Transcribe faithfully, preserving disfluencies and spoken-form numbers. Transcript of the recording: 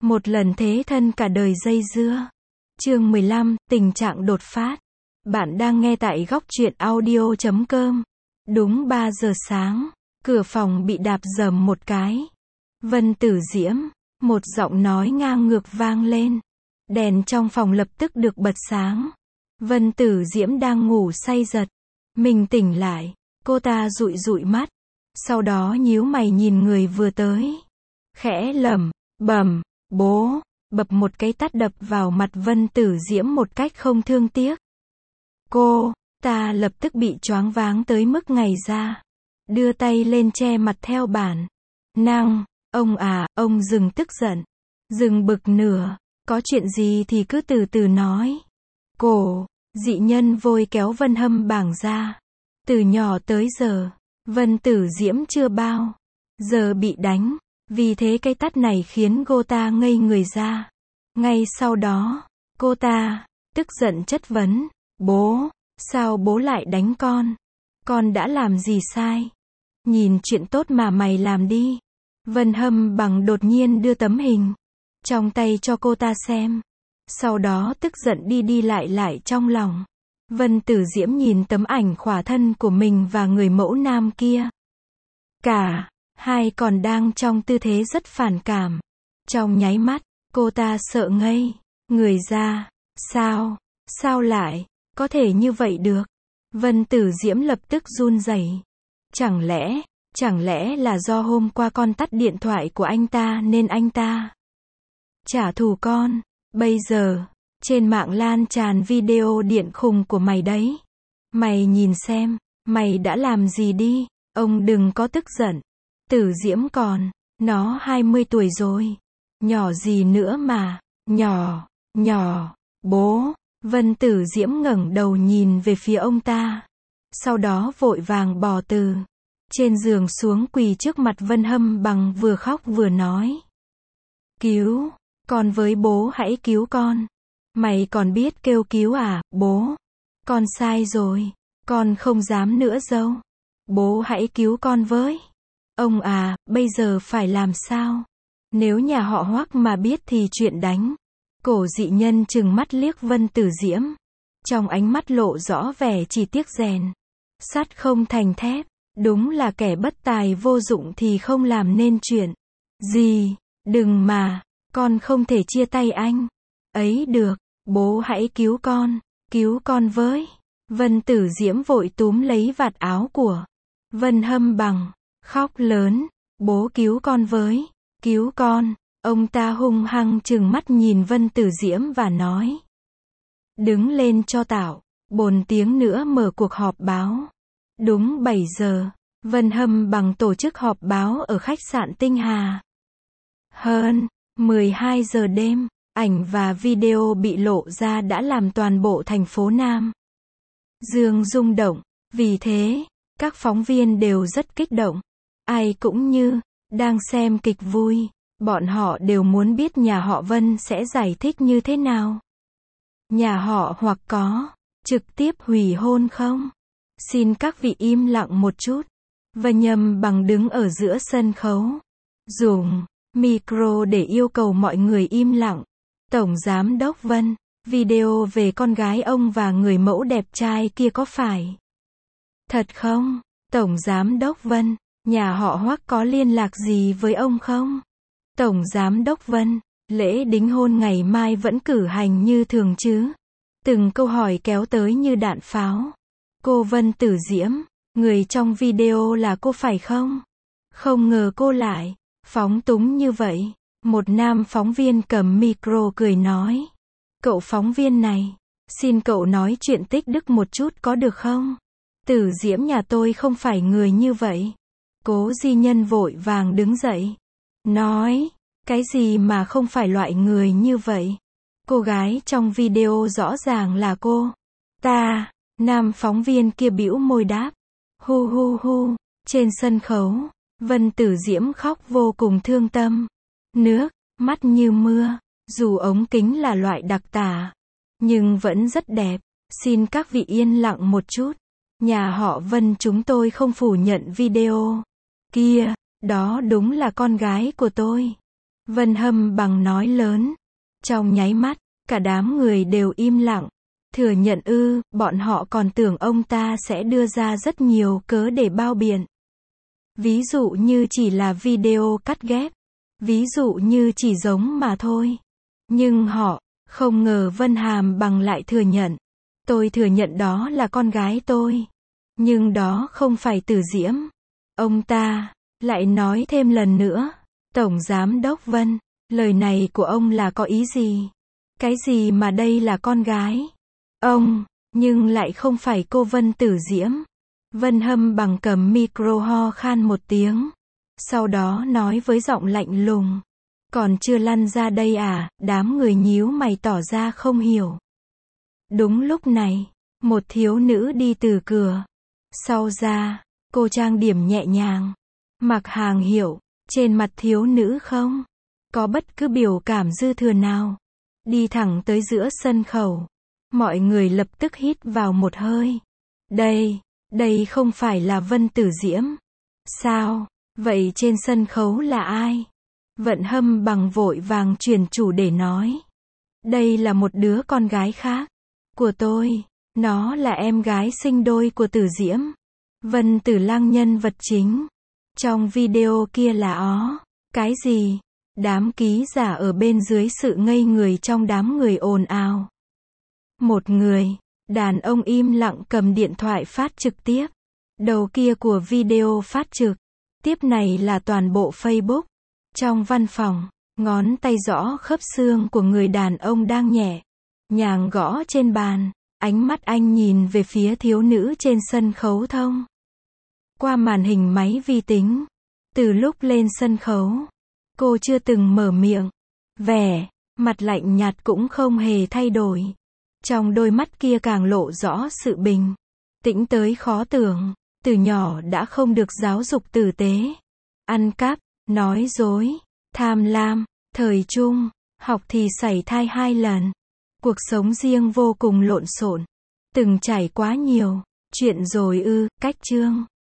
Một lần thế thân cả đời dây dưa. Chương mười lăm, tình trạng đột phát. Bạn đang nghe tại góc truyện audio chấm com. Đúng ba giờ sáng, cửa phòng bị đạp dầm một cái. Vân Tử Diễm, một giọng nói ngang ngược vang lên. Đèn trong phòng lập tức được bật sáng. Vân Tử Diễm đang ngủ say giật. Mình tỉnh lại, cô ta dụi dụi mắt. Sau đó nhíu mày nhìn người vừa tới. Khẽ lẩm bẩm, bố, bập một cái tát đập vào mặt Vân Tử Diễm một cách không thương tiếc. Cô ta lập tức bị choáng váng tới mức ngảy ra. Đưa tay lên che mặt theo bản năng. Ông à, ông dừng tức giận. Dừng bực nửa. Có chuyện gì thì cứ từ từ nói. Cổ dị nhân vội kéo Vân Hâm Bàng ra. Từ nhỏ tới giờ, Vân Tử Diễm chưa bao giờ bị đánh. Vì thế cái tát này khiến cô ta ngây người ra. Ngay sau đó, cô ta tức giận chất vấn. Bố, sao bố lại đánh con? Con đã làm gì sai? Nhìn chuyện tốt mà mày làm đi. Vân Hâm Bằng đột nhiên đưa tấm hình trong tay cho cô ta xem. Sau đó tức giận đi đi lại lại trong lòng. Vân Tử Diễm nhìn tấm ảnh khỏa thân của mình và người mẫu nam kia. Cả hai còn đang trong tư thế rất phản cảm. Trong nháy mắt, cô ta sợ ngây người ra. Sao? Sao lại có thể như vậy được? Vân Tử Diễm lập tức run rẩy. Chẳng lẽ, chẳng lẽ là do hôm qua con tắt điện thoại của anh ta nên anh ta trả thù con? Bây giờ, trên mạng lan tràn video điện khùng của mày đấy. Mày nhìn xem, mày đã làm gì đi. Ông đừng có tức giận. Tử Diễm còn, nó hai mươi tuổi rồi. Nhỏ gì nữa mà, nhỏ, nhỏ, bố. Vân Tử Diễm ngẩng đầu nhìn về phía ông ta. Sau đó vội vàng bò từ trên giường xuống quỳ trước mặt Vân Hâm Bằng vừa khóc vừa nói. Cứu con với bố, hãy cứu con. Mày còn biết kêu cứu à, bố? Con sai rồi, con không dám nữa đâu. Bố hãy cứu con với. Ông à, bây giờ phải làm sao? Nếu nhà họ Hoắc mà biết thì chuyện đánh. Cổ dị nhân trừng mắt liếc Vân Tử Diễm. Trong ánh mắt lộ rõ vẻ chỉ tiếc rèn sắt không thành thép. Đúng là kẻ bất tài vô dụng thì không làm nên chuyện gì. Đừng mà, con không thể chia tay anh ấy được. Bố hãy cứu con, cứu con với. Vân Tử Diễm vội túm lấy vạt áo của Vân Hâm Bằng, khóc lớn. Bố cứu con với, cứu con. Ông ta hung hăng trừng mắt nhìn Vân Tử Diễm và nói. Đứng lên cho tao, bồn tiếng nữa mở cuộc họp báo. Đúng bảy giờ, Vân Hâm Bằng tổ chức họp báo ở khách sạn Tinh Hà. Hơn mười hai giờ đêm, ảnh và video bị lộ ra đã làm toàn bộ thành phố Nam Dương rung động. Vì thế, các phóng viên đều rất kích động. Ai cũng như đang xem kịch vui. Bọn họ đều muốn biết nhà họ Vân sẽ giải thích như thế nào. Nhà họ hoặc có trực tiếp hủy hôn không? Xin các vị im lặng một chút. Vân Hâm Bằng đứng ở giữa sân khấu, dùng micro để yêu cầu mọi người im lặng. Tổng Giám đốc Vân, video về con gái ông và người mẫu đẹp trai kia có phải thật không? Tổng Giám đốc Vân, nhà họ Hoắc có liên lạc gì với ông không? Tổng Giám đốc Vân, lễ đính hôn ngày mai vẫn cử hành như thường chứ? Từng câu hỏi kéo tới như đạn pháo. Cô Vân Tử Diễm, người trong video là cô phải không? Không ngờ cô lại phóng túng như vậy. Một nam phóng viên cầm micro cười nói. Cậu phóng viên này, xin cậu nói chuyện tích đức một chút có được không? Tử Diễm nhà tôi không phải người như vậy. Cố Di Nhân vội vàng đứng dậy. Nói, cái gì mà không phải loại người như vậy? Cô gái trong video rõ ràng là cô ta. Nam phóng viên kia bĩu môi đáp. Hu hu hu. Trên sân khấu, Vân Tử Diễm khóc vô cùng thương tâm. Nước mắt như mưa. Dù ống kính là loại đặc tả, nhưng vẫn rất đẹp. Xin các vị yên lặng một chút. Nhà họ Vân chúng tôi không phủ nhận video kia. Đó đúng là con gái của tôi. Vân Hâm Bằng nói lớn. Trong nháy mắt, cả đám người đều im lặng. Thừa nhận ư, bọn họ còn tưởng ông ta sẽ đưa ra rất nhiều cớ để bao biện. Ví dụ như chỉ là video cắt ghép. Ví dụ như chỉ giống mà thôi. Nhưng họ, không ngờ Vân Hàm Bằng lại thừa nhận. Tôi thừa nhận đó là con gái tôi. Nhưng đó không phải Tử Diễm. Ông ta, lại nói thêm lần nữa. Tổng Giám đốc Vân, lời này của ông là có ý gì? Cái gì mà đây là con gái? Ông, nhưng lại không phải cô Vân Tử Diễm. Vân Hâm Bằng cầm micro ho khan một tiếng. Sau đó nói với giọng lạnh lùng. Còn chưa lăn ra đây à? Đám người nhíu mày tỏ ra không hiểu. Đúng lúc này, một thiếu nữ đi từ cửa sau ra. Cô trang điểm nhẹ nhàng, mặc hàng hiệu. Trên mặt thiếu nữ không có bất cứ biểu cảm dư thừa nào. Đi thẳng tới giữa sân khấu. Mọi người lập tức hít vào một hơi. Đây, đây không phải là Vân Tử Diễm. Sao? Vậy trên sân khấu là ai? Vận Hâm Bằng vội vàng chuyển chủ để nói. Đây là một đứa con gái khác. Của tôi. Nó là em gái sinh đôi của Tử Diễm. Vân Tử Lăng nhân vật chính. Trong video kia là ó. Cái gì? Đám ký giả ở bên dưới sự ngây người trong đám người ồn ào. Một người, đàn ông im lặng cầm điện thoại phát trực tiếp. Đầu kia của video phát trực tiếp này là toàn bộ Facebook. Trong văn phòng, ngón tay rõ khớp xương của người đàn ông đang nhẹ nhàng gõ trên bàn. Ánh mắt anh nhìn về phía thiếu nữ trên sân khấu thông qua màn hình máy vi tính. Từ lúc lên sân khấu, cô chưa từng mở miệng. Vẻ mặt lạnh nhạt cũng không hề thay đổi. Trong đôi mắt kia càng lộ rõ sự bình tĩnh tới khó tưởng. Từ nhỏ đã không được giáo dục tử tế, ăn cắp, nói dối, tham lam. Thời trung học thì sảy thai hai lần. Cuộc sống riêng vô cùng lộn xộn. Từng trải quá nhiều chuyện rồi ư. Cách chương